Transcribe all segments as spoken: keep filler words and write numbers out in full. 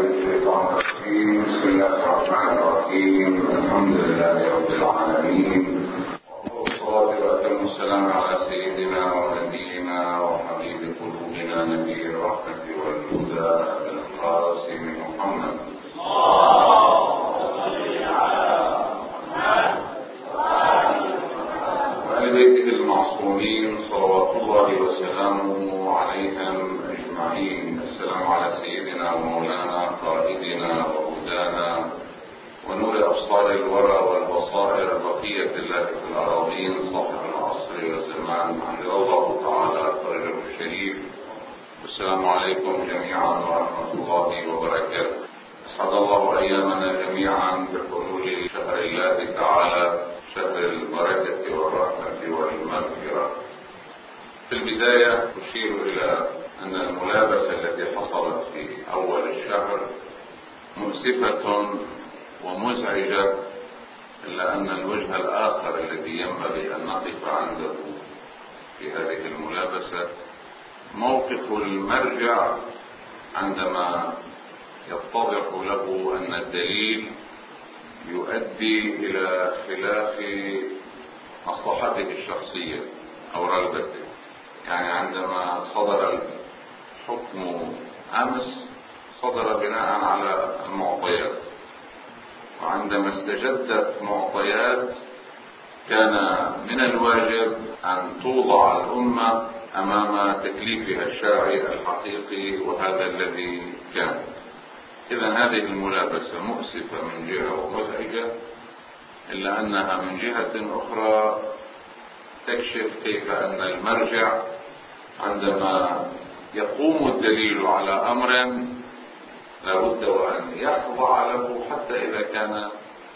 من الشيطان الرجيم. بسم الله الرحمن الرحيم. الحمد لله رب العالمين، والصلاة وأتم السلام على سيدنا ونبينا وحبيب قلوبنا نبي الرحمة والهدى القاسم محمد وآل بيته المعصومين صلوات الله وسلامه عليهم أجمعين. السلام على سيدنا ومولانا قائدنا وهدانا ونور أبصار الورى والبصائر بقية الله في الأراضين صاحب العصر والزمان حفظه الله تعالى فرجه الشريف. السلام عليكم جميعا ورحمة الله وبركاته. أسعد الله أيامنا جميعا بحلول شهر الله تعالى، شهر البركة والرحمة والمغفرة. في البداية أشير إلى أن الملابسة التي حصلت في أول الشهر مؤسفة ومزعجة، إلا أن الوجه الآخر الذي ينبغي أن نقف عنده في هذه الملابسة موقف المرجع عندما يتضح له أن الدليل يؤدي إلى خلاف مصلحته الشخصية أو رغبته. يعني عندما صدر الحكم أمس صدر بناء على المعطيات، وعندما استجدت معطيات كان من الواجب أن توضع الأمة أمام تكليفها الشرعي الحقيقي، وهذا الذي كان. إذن هذه الملابسة مؤسفة من جهة ومزعجة، إلا أنها من جهة أخرى تكشف كيف أن المرجع عندما يقوم الدليل على أمر لابد وأن يخضع له، حتى إذا كان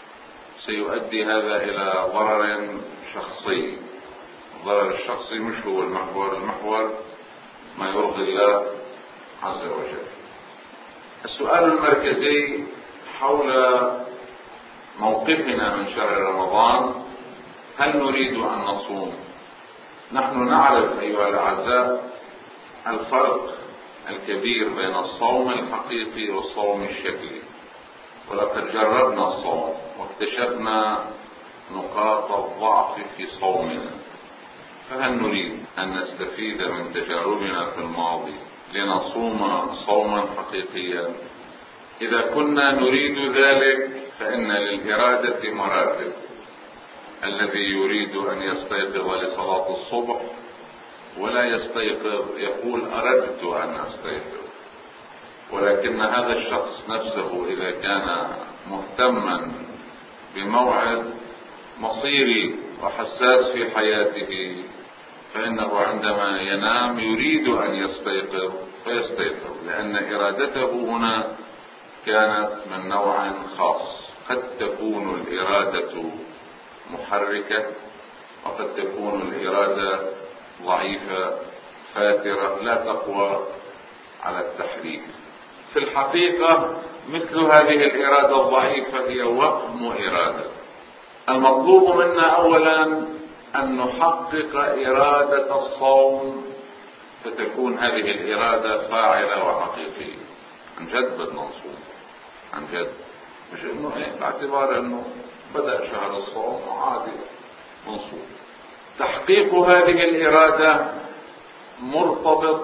سيؤدي هذا إلى ضرر شخصي. الضرر الشخصي مش هو المحور، المحور ما يرضي الله عز وجل. السؤال المركزي حول موقفنا من شهر رمضان: هل نريد أن نصوم؟ نحن نعرف أيها الأعزاء الفرق الكبير بين الصوم الحقيقي والصوم الشكلي، ولقد جربنا الصوم واكتشفنا نقاط الضعف في صومنا. فهل نريد أن نستفيد من تجاربنا في الماضي لنصوم صوما حقيقيا؟ إذا كنا نريد ذلك فإن للإرادة مراتب. الذي يريد أن يستيقظ لصلاة الصبح ولا يستيقظ يقول أردت أن أستيقظ، ولكن هذا الشخص نفسه إذا كان مهتما بموعد مصيري وحساس في حياته فإنه عندما ينام يريد أن يستيقظ فيستيقظ، لأن إرادته هنا كانت من نوع خاص. قد تكون الإرادة محركة، وقد تكون الإرادة ضعيفة فاترة لا تقوى على التحريك. في الحقيقة مثل هذه الإرادة الضعيفة هي وهم إرادة. المطلوب منا أولا أن نحقق إرادة الصوم، فتكون هذه الإرادة فاعلة وحقيقية. عن جد بدنا نصوم، عن جد، مش إنه إيه باعتبار إنه بدأ شهر الصوم وعادي نصوم. تحقيق هذه الإرادة مرتبط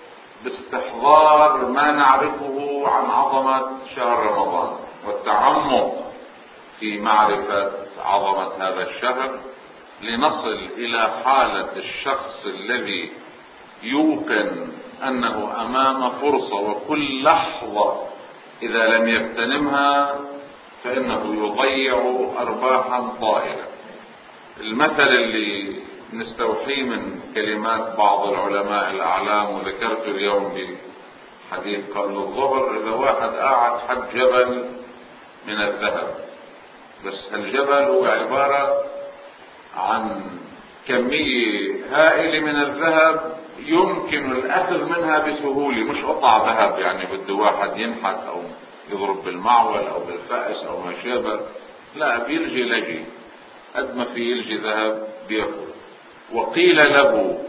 باستحضار ما نعرفه عن عظمة شهر رمضان والتعمق في معرفة عظمة هذا الشهر، لنصل إلى حالة الشخص الذي يوقن أنه أمام فرصة، وكل لحظة إذا لم يغتنمها فإنه يضيع أرباحا طائلة. المثل اللي نستوحيه من كلمات بعض العلماء الأعلام، وذكرت اليوم بحديث قبل الظهر، إذا واحد قاعد حد جبل من الذهب، بس الجبل هو عبارة عن كمية هائلة من الذهب يمكن الأخذ منها بسهولة، مش قطع ذهب يعني بده واحد ينحت أو يضرب بالمعول أو بالفأس أو ما شابه، لا، بيلجي لجي قد ما في يلجي ذهب بيأخذ. وقيل له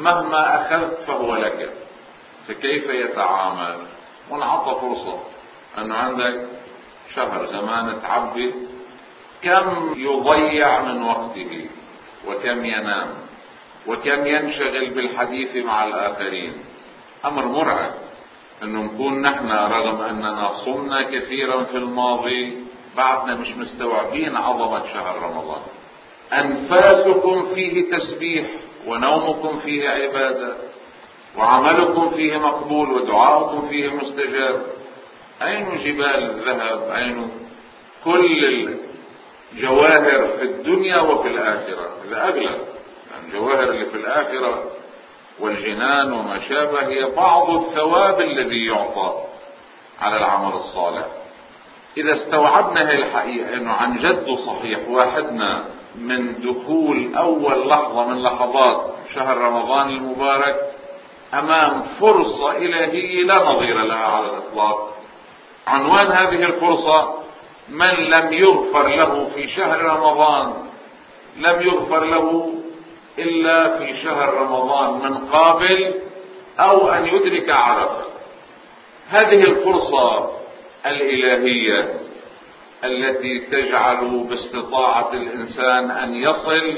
مهما أخذت فهو لك، فكيف يتعامل؟ وانعطى فرصة أنه عندك شهر زمان تعبي كم يضيع من وقته وكم ينام وكم ينشغل بالحديث مع الآخرين. أمر مرعب أنه نكون نحن رغم أننا صمنا كثيرا في الماضي بعدنا مش مستوعبين عظمة شهر رمضان. أنفاسكم فيه تسبيح ونومكم فيه عبادة وعملكم فيه مقبول ودعاؤكم فيه مستجاب. أين جبال الذهب؟ أين كل الجواهر في الدنيا وفي الآخرة؟ إذا أغلى يعني الجواهر اللي في الآخرة والجنان وما شابه هي بعض الثواب الذي يعطى على العمل الصالح. إذا استوعبنا هذه الحقيقة أنه عن جد صحيح واحدنا من دخول أول لحظة من لحظات شهر رمضان المبارك أمام فرصة إلهية لا نظير لها على الإطلاق. عنوان هذه الفرصة: من لم يغفر له في شهر رمضان لم يغفر له إلا في شهر رمضان من قابل أو أن يدرك عرفه. هذه الفرصة الإلهية التي تجعل باستطاعة الإنسان أن يصل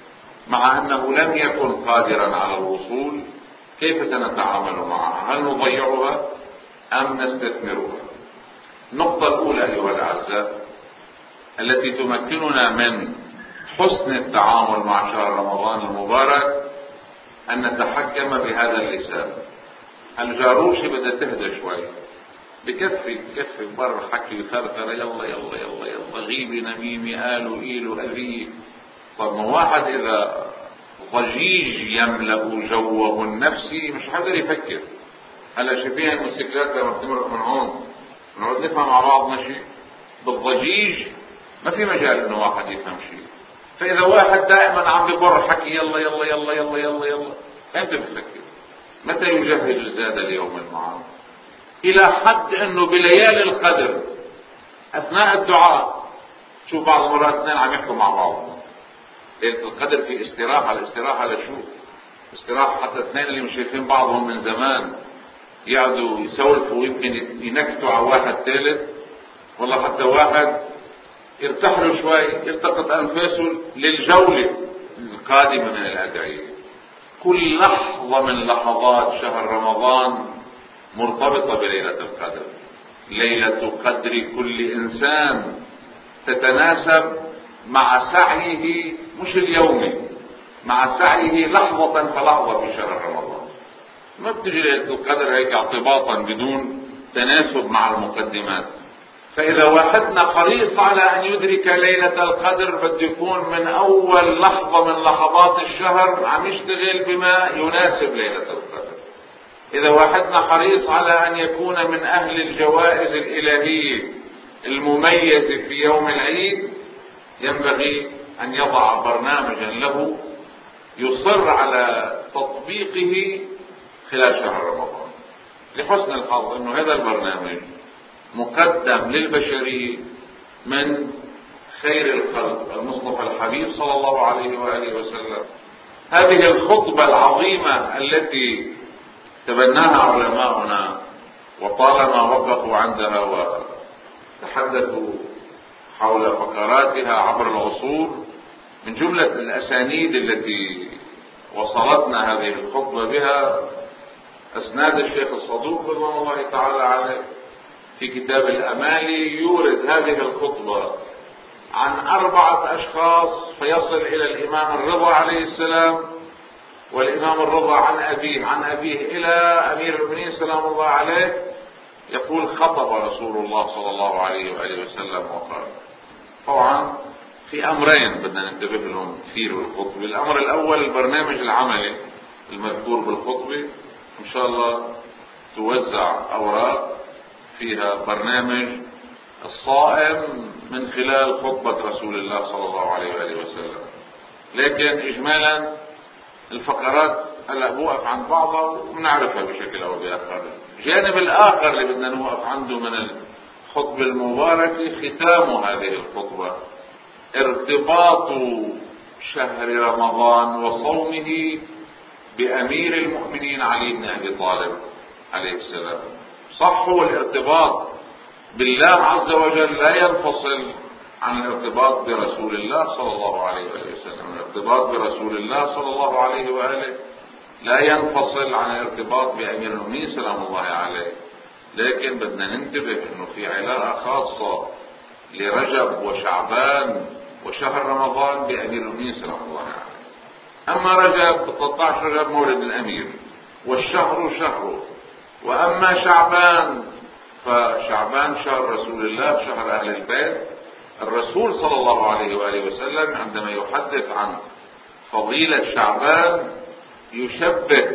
مع أنه لم يكن قادرا على الوصول. كيف سنتعامل معها؟ هل نضيعها أم نستثمرها؟ النقطة الأولى أيها الأعزاء التي تمكننا من حسن التعامل مع شهر رمضان المبارك أن نتحكم بهذا اللسان. الجاروشي بدها تهدى شوي، بكفي بكفي بر حكي وثرثرة، يلا يلا يلا يلا غيبي نميمي قالوا إيلو أذي. طب ما واحد إذا ضجيج يملأ جوه النفسي مش حقدر يفكر. هلا شايفين الموتوسيكلات لما بتمرق من هون نقعد نفهم مع بعضنا شيء، بالضجيج ما في مجال انه واحد يفهم شيء. فاذا واحد دائما عم ببر حكي يلا يلا يلا يلا يلا يلا امتى بفكر؟ متى يجهز الزاد ليوم المعاد؟ الى حد انه بليالي القدر اثناء الدعاء شوف بعض المرات اثنين عم يحكوا مع بعض. ليلة القدر في استراحة، الاستراحة لشو؟ استراحة حتى اثنين اللي مش شايفين بعضهم من زمان يقعدوا يسولفوا ويمكن ينكتوا على واحد ثالث، والله حتى واحد يرتاح له شوي يلتقط أنفاسه للجولة القادمة من الأدعية. كل لحظة من لحظات شهر رمضان مرتبطة بليلة القدر. ليلة قدر كل إنسان تتناسب مع سعيه مش اليومي، مع سعيه لحظة فلحظة في شهر رمضان. ما بتجي ليلة القدر هيك اعتباطا بدون تناسب مع المقدمات. فإذا واحدنا حريص على أن يدرك ليلة القدر بده يكون من أول لحظة من لحظات الشهر عم يشتغل بما يناسب ليلة القدر. إذا واحدنا حريص على أن يكون من أهل الجوائز الإلهية المميزة في يوم العيد ينبغي أن يضع برنامجا له يصر على تطبيقه خلال شهر رمضان. لحسن الحظ أنه هذا البرنامج مقدم للبشرية من خير الخلق المصطفى الحبيب صلى الله عليه وآله وسلم. هذه الخطبة العظيمة التي تبناها علماؤنا وطالما وقفوا عندها وتحدثوا حول فقراتها عبر العصور، من جملة الأسانيد التي وصلتنا هذه الخطبة بها أسناد الشيخ الصدوق رضوان الله تعالى عليه في كتاب الأمالي، يورد هذه الخطبة عن أربعة أشخاص فيصل إلى الإمام الرضا عليه السلام، والإمام الرضا عن أبيه عن أبيه إلى أمير المؤمنين سلام الله عليه، يقول خطب رسول الله صلى الله عليه وآله وسلم وقال. طبعا في أمرين بدنا ننتبه لهم كثير بالخطبة. الأمر الأول البرنامج العملي المذكور بالخطبة، إن شاء الله توزع أوراق فيها برنامج الصائم من خلال خطبة رسول الله صلى الله عليه وآله وسلم. لكن إجمالا الفقرات هلا بوقف عن بعضها ونعرفها بشكل أو بآخر. الجانب الآخر اللي بدنا نوقف عنده من الخطبة المباركة ختام هذه الخطبة ارتباط شهر رمضان وصومه بأمير المؤمنين علي بن أبي طالب عليه السلام. صح هو الارتباط بالله عز وجل لا ينفصل عن الارتباط برسول الله صلى الله عليه وآله وسلم. الارتباط برسول الله صلى الله عليه وآله لا ينفصل عن الارتباط بأمير المؤمنين سلام الله عليه. لكن بدنا ننتبه انه في علاقة خاصة لرجب وشعبان وشهر رمضان بأمير المؤمنين سلام الله عليه. اما رجب ثلاثة عشر رجب مولد الامير والشهر شهره، واما شعبان فشعبان شهر رسول الله شهر اهل البيت. الرسول صلى الله عليه وآله وسلم عندما يحدث عن فضيلة شعبان يشبه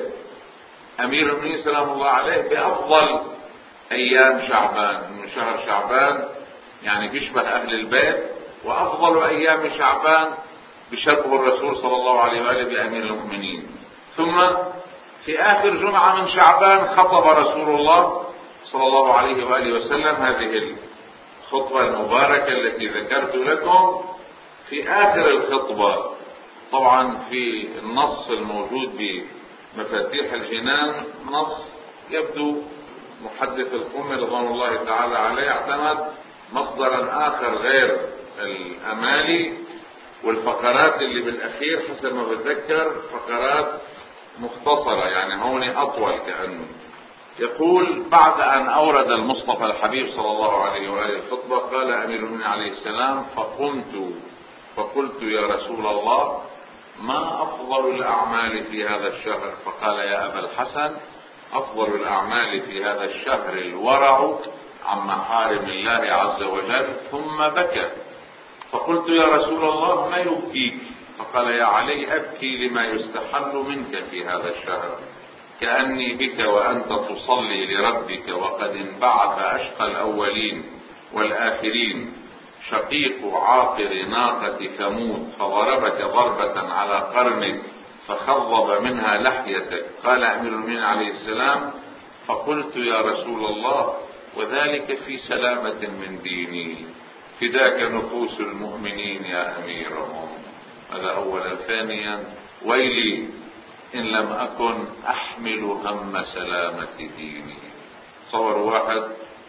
امير المؤمنين سلام الله عليه بافضل ايام شعبان، من شهر شعبان يعني بيشبه اهل البيت، وافضل ايام شعبان بشبه الرسول صلى الله عليه وآله بامير المؤمنين. ثم في اخر جمعة من شعبان خطب رسول الله صلى الله عليه وآله وسلم هذه الخطبة المباركة التي ذكرت لكم. في اخر الخطبة طبعا في النص الموجود بمفاتيح الجنان نص يبدو محدث القمة رضوان الله تعالى عليه اعتمد مصدرا اخر غير الامالي، والفقرات اللي بالاخير حسب ما بتذكر فقرات مختصرة يعني هون اطول كأنه. يقول: بعد ان اورد المصطفى الحبيب صلى الله عليه وآله الخطبة قال امير المؤمنين عليه السلام: فقمت فقلت يا رسول الله ما افضل الاعمال في هذا الشهر؟ فقال: يا ابا الحسن افضل الاعمال في هذا الشهر الورع عن محارم الله عز وجل. ثم بكى. فقلت: يا رسول الله ما يبكيك؟ فقال: يا علي ابكي لما يستحل منك في هذا الشهر، كأني بك وأنت تصلي لربك وقد انبعث أشقى الأولين والآخرين شقيق عاقر ناقة ثمود فضربك ضربة على قرنك فخضب منها لحيتك. قال أمير المؤمنين عليه السلام: فقلت يا رسول الله وذلك في سلامة من ديني، فداك نفوس المؤمنين يا أميرهم. هذا أولا. ثانيا: ويلي إن لم أكن أحمل هم سلامة ديني. تصور واحد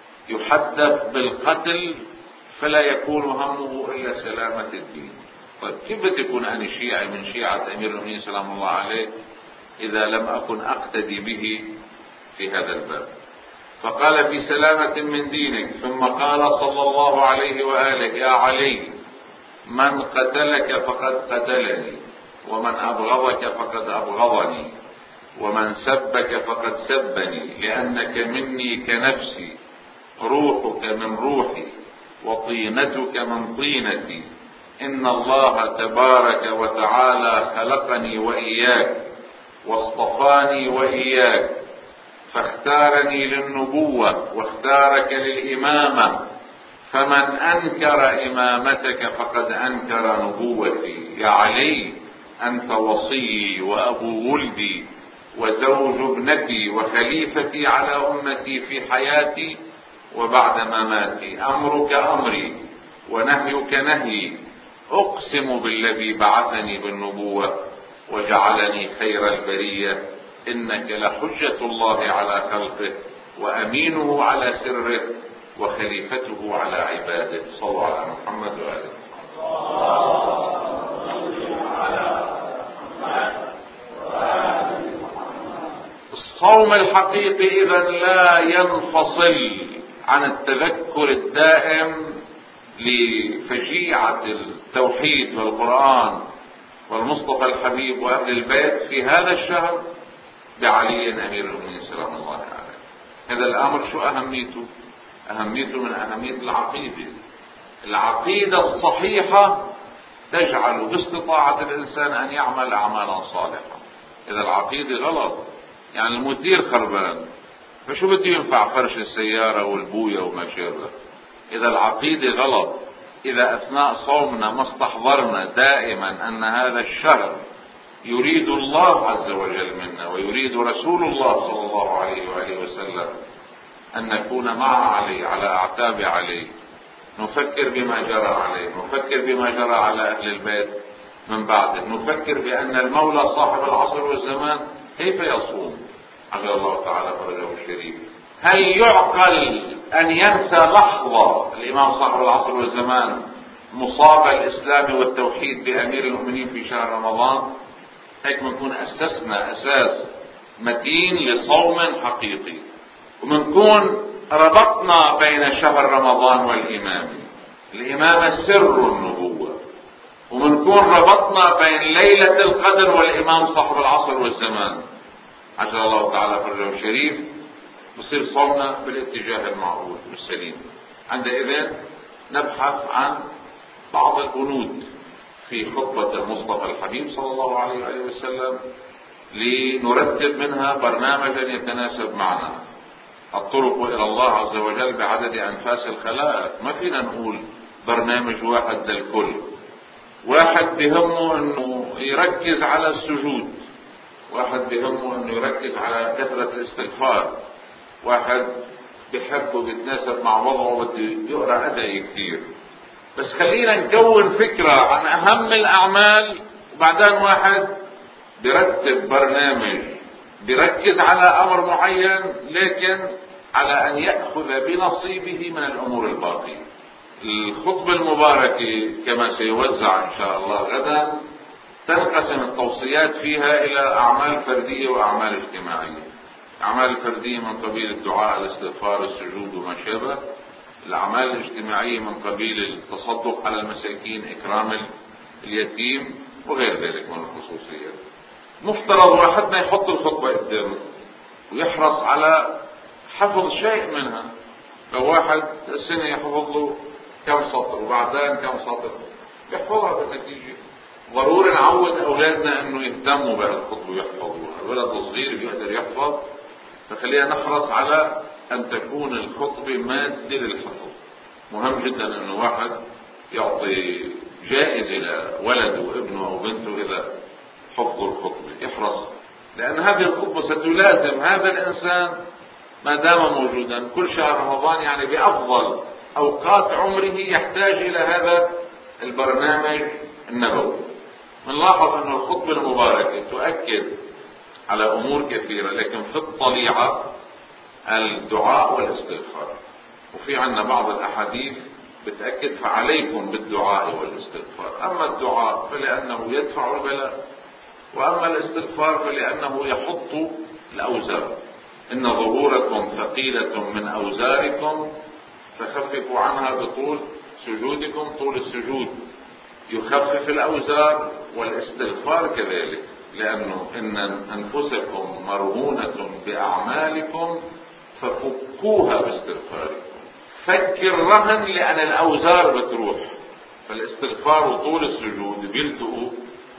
يحدث بالقتل فلا يكون همه إلا سلامة الدين. طيب كيف بدي أكون أنا شيعي من شيعة أمير المؤمنين سلام الله عليه إذا لم أكن أقتدي به في هذا الباب؟ فقال: في سلامة من دينك. ثم قال صلى الله عليه وآله: يا علي من قتلك فقد قتلني، ومن أبغضك فقد أبغضني، ومن سبك فقد سبني، لأنك مني كنفسي، روحك من روحي، وطينتك من طينتي. إن الله تبارك وتعالى خلقني وإياك واصطفاني وإياك، فاختارني للنبوة واختارك للإمامة، فمن أنكر إمامتك فقد أنكر نبوتي. يا علي أنت وصيي وأبو ولدي وزوج ابنتي وخليفتي على أمتي في حياتي وبعد مماتي. أمرك أمري ونهيك نهيي. أقسم بالذي بعثني بالنبوة وجعلني خير البرية، إنك لحجة الله على خلقه وأمينه على سره وخليفته على عباده. صلوا على محمد وآله. الصوم الحقيقي إذا لا ينفصل عن التذكر الدائم لفجيعة التوحيد والقرآن والمصطفى الحبيب وأهل البيت في هذا الشهر بعلي أمير المؤمنين سلام الله عليه. هذا الأمر شو أهميته؟ أهميته من أهمية العقيدة. العقيدة الصحيحة تجعل باستطاعة الإنسان أن يعمل أعمالا صالحة. إذا العقيدة غلط يعني المثير خربان، فشو بده ينفع فرش السيارة والبوية وما شابه؟ إذا العقيدة غلط، إذا أثناء صومنا ما استحضرنا دائما أن هذا الشهر يريد الله عز وجل منا ويريد رسول الله صلى الله عليه وآله وسلم أن نكون مع علي على أعتاب علي، نفكر بما جرى عليه، نفكر بما جرى على أهل البيت من بعده، نفكر بأن المولى صاحب العصر والزمان كيف يصوم عجل الله تعالى فرجه الشريف، هل يعقل أن ينسى لحظة الإمام صاحب العصر والزمان مصاب الإسلام والتوحيد بأمير المؤمنين في شهر رمضان؟ هيك بنكون أسسنا أساس متين لصوم حقيقي، وبنكون ربطنا بين شهر رمضان والإمامة. الإمامة سر النبوة، وبنكون ربطنا بين ليلة القدر والإمام صاحب العصر والزمان عجل الله تعالى فرجه الشريف. بصير صومنا بالاتجاه المعقول والسليم. عندئذ نبحث عن بعض البنود في خطبة المصطفى الحبيب صلى الله عليه وآله وسلم لنرتب منها برنامجا يتناسب معنا. الطرق إلى الله عز وجل بعدد أنفاس الخلائق، ما فينا نقول برنامج واحد للكل. واحد بهمه أنه يركز على السجود، واحد بهمه أنه يركز على كثرة الاستغفار، واحد بحب وبيتناسب مع وضعه بده يقرأ أدعية كتير. بس خلينا نكون فكرة عن أهم الأعمال، وبعدين واحد برتب برنامج بركز على أمر معين، لكن على أن يأخذ بنصيبه من الأمور الباقية. الخطبة المباركة كما سيوزع إن شاء الله غدا تنقسم التوصيات فيها إلى أعمال فردية وأعمال اجتماعية. الأعمال الفردية من قبيل الدعاء، الاستغفار، السجود وما شابه. الأعمال الاجتماعية من قبيل التصدق على المساكين، إكرام اليتيم وغير ذلك من الخصوصيات. مفترض واحدنا يحط الخطبة قدامه ويحرص على حفظ شيء منها. لو واحد السنة يحفظ له كم سطر وبعدين كم سطر يحفظها بالنتيجة. ضروري نعود أولادنا أنه يهتموا بهالخطبة ويحفظوها. الولد الصغير بيقدر يحفظ، فخلينا نحرص على أن تكون الخطبة مادة للحفظ. مهم جدا أنه واحد يعطي جائزة لولده وابنه أو بنته إذا حفظوا الخطبة، يحرص، لأن هذه الخطبة ستلازم هذا الإنسان ما دام موجودا كل شهر رمضان. يعني بأفضل أوقات عمره يحتاج إلى هذا البرنامج النبوي. نلاحظ أن الخطبة المباركة تؤكد على أمور كثيرة، لكن في الطليعة الدعاء والاستغفار. وفي عنا بعض الأحاديث بتأكد فعليكم بالدعاء والاستغفار. أما الدعاء فلأنه يدفع البلاء، وأما الاستغفار فلأنه يحط الأوزار. إن ظهوركم ثقيلة من أوزاركم فخففوا عنها بطول سجودكم. طول السجود يخفف الأوزار، والاستغفار كذلك، لأنه إن أنفسكم مرهونة بأعمالكم ففكوها باستغفاركم. فك الرهن لأن الأوزار بتروح. فالاستغفار وطول السجود بيلتقوا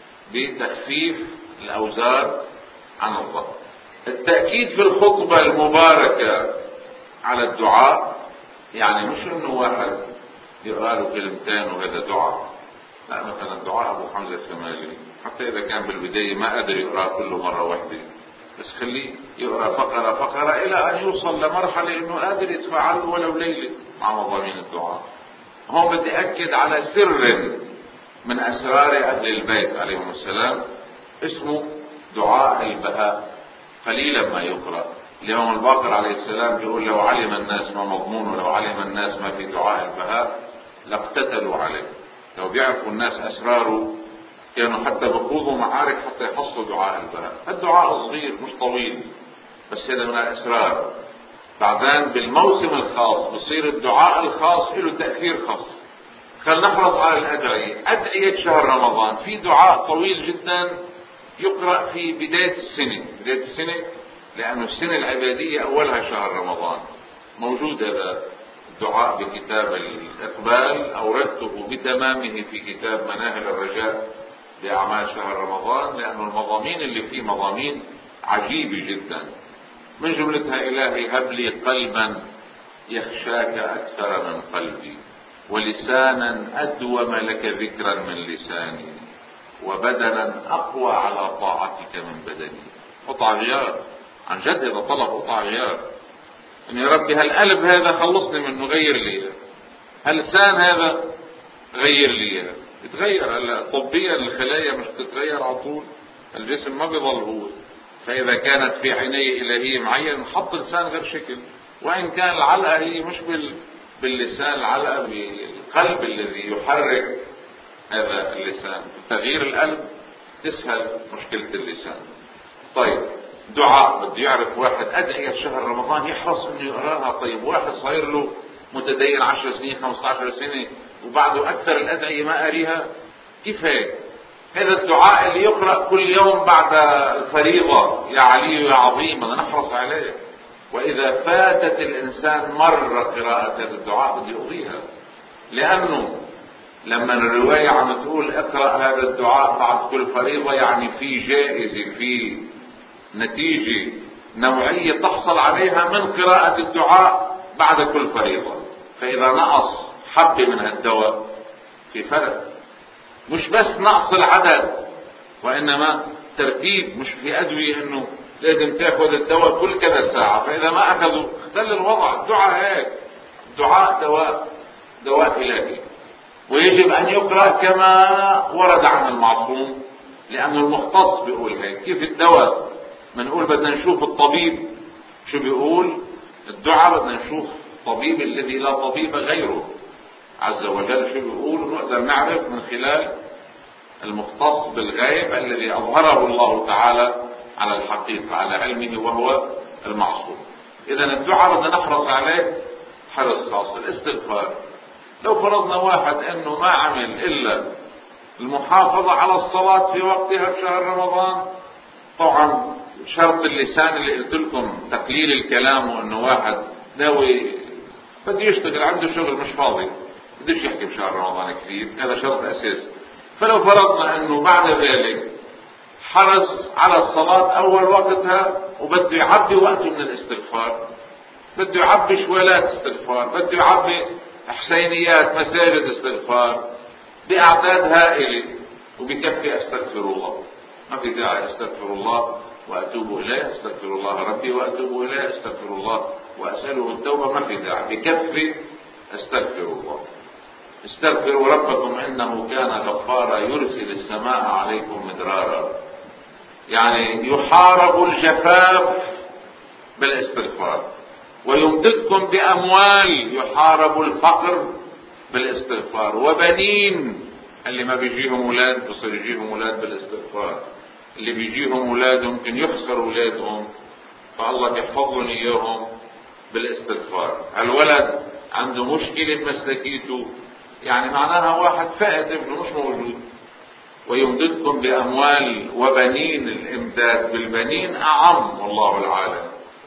بتخفيف الأوزار عن الله. التأكيد في الخطبة المباركة على الدعاء، يعني مش إنه واحد يقرأ له كلمتين وهذا دعاء. لا، مثلا دعاء أبو حمزة الكمالي حتى إذا كان بالبداية ما قدر يقرأ كله مرة واحدة، بس خليه يقرأ فقرة فقرة إلى أن يوصل لمرحلة إنه قادر يتفاعل ولو ليلة مع مضامين الدعاء. هون بدي أكد على سر من أسرار أهل البيت عليهم السلام اسمه دعاء البهاء، قليلا ما يقرأ. الإمام الباقر عليه السلام بيقول لو علم الناس ما مضمونه، لو علم الناس ما في دعاء البهاء لاقتتلوا عليه. لو بيعرفوا الناس أسراره كانوا حتى بخوضوا معارك حتى يحصلوا دعاء البهاء. الدعاء صغير مش طويل، بس هذا من الأسرار. بعدين بالموسم الخاص بصير الدعاء الخاص له تأثير خاص. خلينا نحرص على الأدعية. أدعية شهر رمضان في دعاء طويل جدا يقرأ في بداية السنة. بداية السنة لأن السنة العبادية أولها شهر رمضان. موجود هذا الدعاء بكتاب الإقبال، أوردته بتمامه في كتاب مناهل الرجاء بأعمال شهر رمضان، لأن المضامين اللي فيه مضامين عجيبة جدا. من جملتها إلهي هب لي قلبا يخشاك أكثر من قلبي، ولسانا أدوم لك ذكرا من لساني، وبدنا أقوى على طاعتك من بدني. قطع غيار عن جد، إذا طلب قطع غيار إن يا ربي هالقلب هذا خلصني منه، غير لي هاللسان هذا، غير لي. يتغير هلا طبيا الخلايا مش تتغير على طول، الجسم ما بيظل هو. فإذا كانت في عيني إلهية معين نحط لسان غير شكل، وإن كان العلقة هي مش باللسان، العلقة بالقلب الذي يحرك هذا اللسان. تغيير القلب تسهل مشكلة اللسان. طيب دعاء بده يعرف واحد أدعية شهر رمضان يحرص انه يقراها. طيب واحد صاير له متدين عشر سنين خمسة عشر سنة وبعده أكثر الأدعية ما قاريها، كيف هيك؟ هذا الدعاء اللي يقرأ كل يوم بعد الفريضة يا علي يا عظيم بدنا نحرص عليه. وإذا فاتت الإنسان مرة قراءة هذا الدعاء بده يقضيها، لأنه لما الرواية عم تقول اقرأ هذا الدعاء بعد كل فريضة يعني في جائزة، في نتيجة نوعية تحصل عليها من قراءة الدعاء بعد كل فريضة. فإذا نقص حبة من هالدواء في فرق، مش بس نقص العدد وإنما ترتيب. مش في أدوية إنه لازم تاخذ الدواء كل كذا ساعة، فإذا ما أخذوا اختل الوضع. الدعاء هيك، الدعاء دواء، دواء إلهي، ويجب أن يقرأ كما ورد عن المعصوم، لأنه المختص بيقول هيك. كيف الدواء بنقول بدنا نشوف الطبيب شو بيقول، الدعاء بدنا نشوف الطبيب الذي لا طبيب غيره عز وجل شو بيقول، ونقدر نعرف من خلال المختص بالغيب الذي أظهره الله تعالى على الحقيقة على علمه وهو المعصوم. إذا الدعاء بدنا نحرص عليه حرص خاص. الاستغفار لو فرضنا واحد انه ما عمل الا المحافظة على الصلاة في وقتها في شهر رمضان، طبعا شرط اللسان اللي قلت لكم تقليل الكلام، وانه واحد ناوي بده يشتغل عنده شغل مش فاضي بدوش يحكي بشهر رمضان كثير، هذا شرط اساسي. فلو فرضنا انه بعد ذلك حرص على الصلاة اول وقتها وبده يعبي وقته من الاستغفار، بده يعبي شوالات استغفار، بده يعبي حسينيات مساجد استغفار بأعداد هائلة، وبكفي استغفر الله. ما في داعي استغفر الله واتوب اليه، استغفر الله ربي واتوب اليه، استغفر الله واساله التوبه، ما في داعي، بكفي استغفر الله. استغفروا ربكم انه كان غفارا يرسل السماء عليكم مدرارا. يعني يحارب الجفاف بالاستغفار، ويمددكم بأموال يحارب الفقر بالاستغفار، وبنين اللي ما بيجيهم اولاد بصير يجيهم اولاد بالاستغفار، اللي بيجيهم اولاد ممكن يخسروا اولادهم فالله بيحفظهم اياهم بالاستغفار. الولد عنده مشكلة بمسلكيته يعني معناها واحد فقد ابنه مش موجود. ويمددكم بأموال وبنين، الامداد بالبنين اعم والله العالم.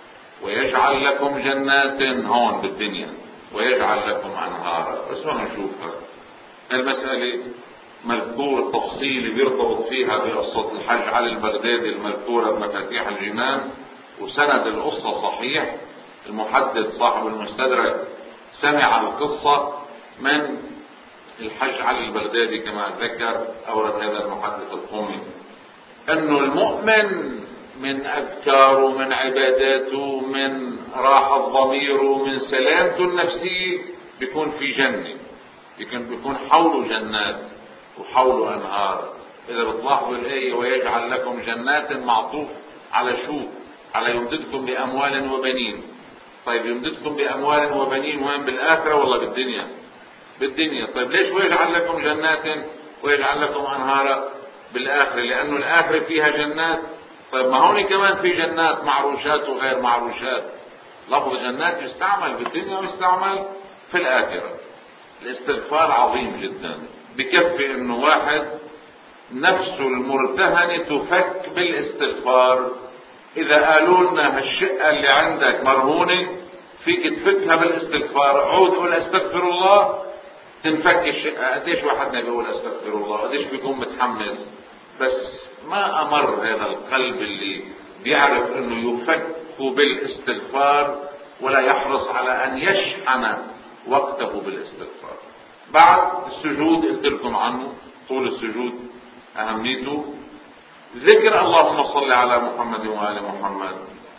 ويجعل لكم جنات هون بالدنيا ويجعل لكم انهارا. بس ما نشوفها المسألة مذكور التفصيل بيرتبط فيها بقصة الحج علي البغدادي المذكورة بمفاتيح الجنان، وسند القصة صحيح. المحدث صاحب المستدرك سمع القصة من الحج علي البغدادي كما ذكر أورد هذا المحدث القومي، أنه المؤمن من أذكاره من عباداته من راحة ضميره من سلامته النفسية بيكون في جنة، بيكون, بيكون حوله جنات وحوله أنهار. إذا بتلاحظوا الآية ويجعل لكم جنات معطوف على شو؟ على يمددكم بأموال وبنين. طيب يمددكم بأموال وبنين وين؟ بالآخرة ولا بالدنيا؟ بالدنيا. طيب ليش ويجعل لكم جنات ويجعل لكم أنهارا؟ بالآخرة، لأنه الآخرة فيها جنات. طيب ما هون كمان في جنات معروشات وغير معروشات. لفظ جنات يستعمل بالدنيا ويستعمل في الآخرة. الاستغفار عظيم جدا، بكفي انه واحد نفسه المرتهنة تفك بالاستغفار. اذا قالوا لنا هالشقة اللي عندك مرهونة فيك تفكها بالاستغفار، عود قول استغفر الله تنفك الشقة. قديش واحدنا بيقول استغفر الله، قديش بيكون متحمس، بس ما امر هذا القلب اللي بيعرف انه يفك بالاستغفار ولا يحرص على ان يشحن وقته بالاستغفار. بعد السجود قلت لكم عنه طول السجود اهميته، ذكر اللهم صل على محمد وآل محمد.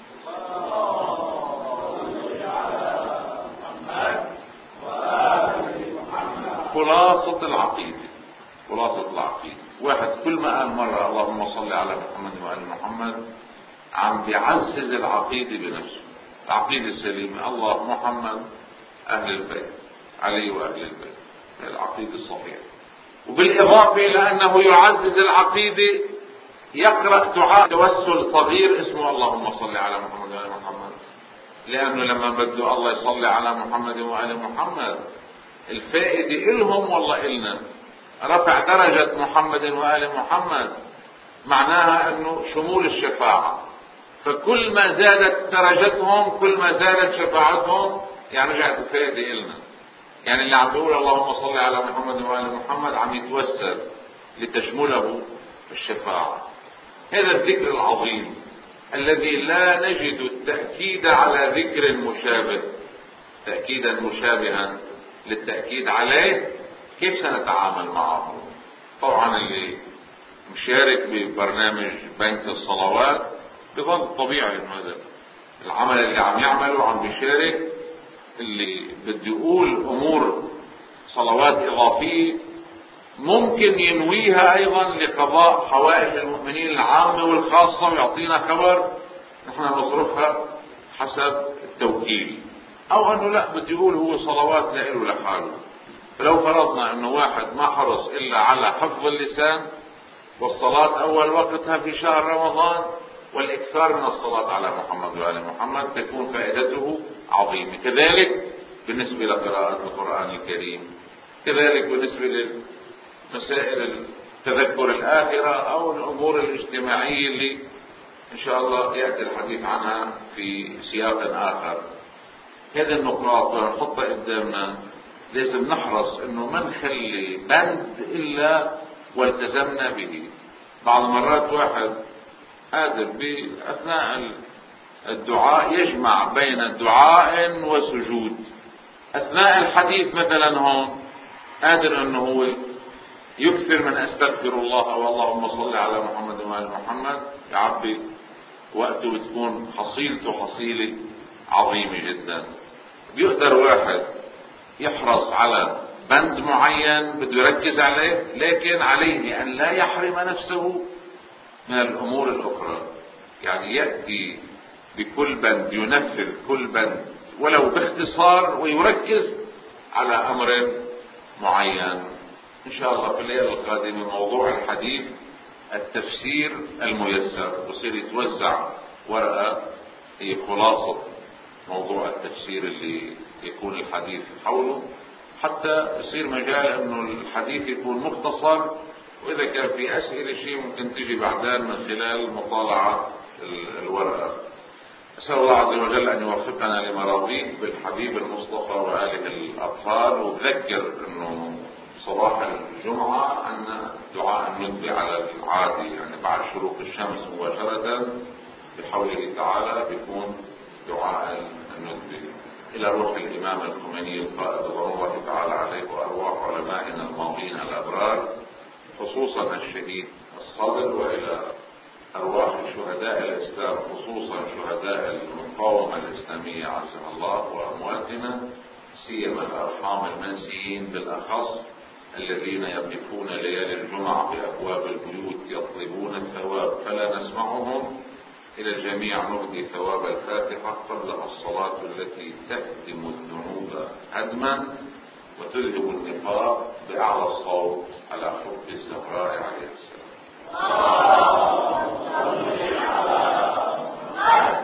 خلاصة العقيدة، خلاصة العقيدة واحد كل ما قال مرة اللهم صل على محمد وآل محمد عم بيعزز العقيدة بنفسه. العقيدة السليمة الله محمد أهل البيت علي وأهل البيت، العقيدة الصحيحة. وبالإضافة إلى أنه يعزز العقيدة يقرأ دعاء توسل صغير اسمه اللهم صل على محمد وآل محمد، لأنه لما بده الله يصلي على محمد وآل محمد الفائدة إلهم والله إلنا، رفع درجة محمد وآل محمد معناها أنه شمول الشفاعة، فكل ما زادت درجتهم كل ما زادت شفاعتهم، يعني رجعت الفائدة إلنا. يعني اللي عم بيقول اللهم صل على محمد وآل محمد عم يتوسل لتشمله الشفاعة. هذا الذكر العظيم الذي لا نجد التأكيد على ذكر مشابه تأكيدا مشابها للتأكيد عليه، كيف سنتعامل معه؟ طبعا اللي مشارك ببرنامج بنك الصلوات بظل طبيعي انه هذا العمل اللي عم يعمله عم بيشارك، اللي بده يقول امور صلوات اضافيه ممكن ينويها ايضا لقضاء حوائج المؤمنين العامه والخاصه ويعطينا خبر نحن نصرفها حسب التوكيل، او انه لا بده يقول هو صلوات لا له لحاله. فلو فرضنا انه واحد ما حرص الا على حفظ اللسان والصلاة اول وقتها في شهر رمضان والاكثار من الصلاة على محمد وآل محمد تكون فائدته عظيمة. كذلك بالنسبة لقراءة القرآن الكريم، كذلك بالنسبة لمسائل تذكر الآخرة او الامور الاجتماعية اللي ان شاء الله يأتي الحديث عنها في سياق اخر. هذه النقاط ونحطها قدامنا، لازم نحرص انه ما نخلي بند الا والتزمنا به. بعض المرات واحد قادر باثناء الدعاء يجمع بين دعاء وسجود، اثناء الحديث مثلا هون قادر انه هو يكثر من استغفر الله او اللهم صل على محمد وآل محمد، يعبي وقته وتكون حصيلته حصيلة عظيمة جدا. بيقدر واحد يحرص على بند معين بده يركز عليه، لكن عليه ان لا يحرم نفسه من الامور الاخرى، يعني يأتي بكل بند ينفذ كل بند ولو باختصار ويركز على امر معين. ان شاء الله في الليلة القادمة موضوع الحديث التفسير الميسر، بصير يتوزع ورقة هي خلاصة موضوع التفسير اللي يكون الحديث حوله، حتى يصير مجال انه الحديث يكون مختصر، واذا كان في اسئلة شيء ممكن تجي بعدين من خلال مطالعة الورقة. اسأل الله عز وجل ان يوفقنا لمراضيه بالحبيب المصطفى وآله الاطهار. وبذكر انه صباح الجمعة عندنا دعاء الندبة على العادي، يعني بعد شروق الشمس مباشرة بحوله تعالى بيكون دعاء الندبة إلى روح الإمام الخميني القائد رضوان الله تعالى عليه وأرواح علمائنا الماضين الأبرار، خصوصا الشهيد الصدر، وإلى أرواح شهداء الإسلام خصوصا شهداء المقاومة الإسلامية عزها الله، وأمواتنا سيما الأرحام المنسيين بالأخص الذين يقفون ليالي الجمعة بأبواب البيوت يطلبون الثواب فلا نسمعهم. إلى الجميع نهدي ثواب الفاتحة قبلها الصلاة التي تهدم الذنوب هدما وتذهب النفاق بأعلى الصوت على حب الزهراء عليه السلام.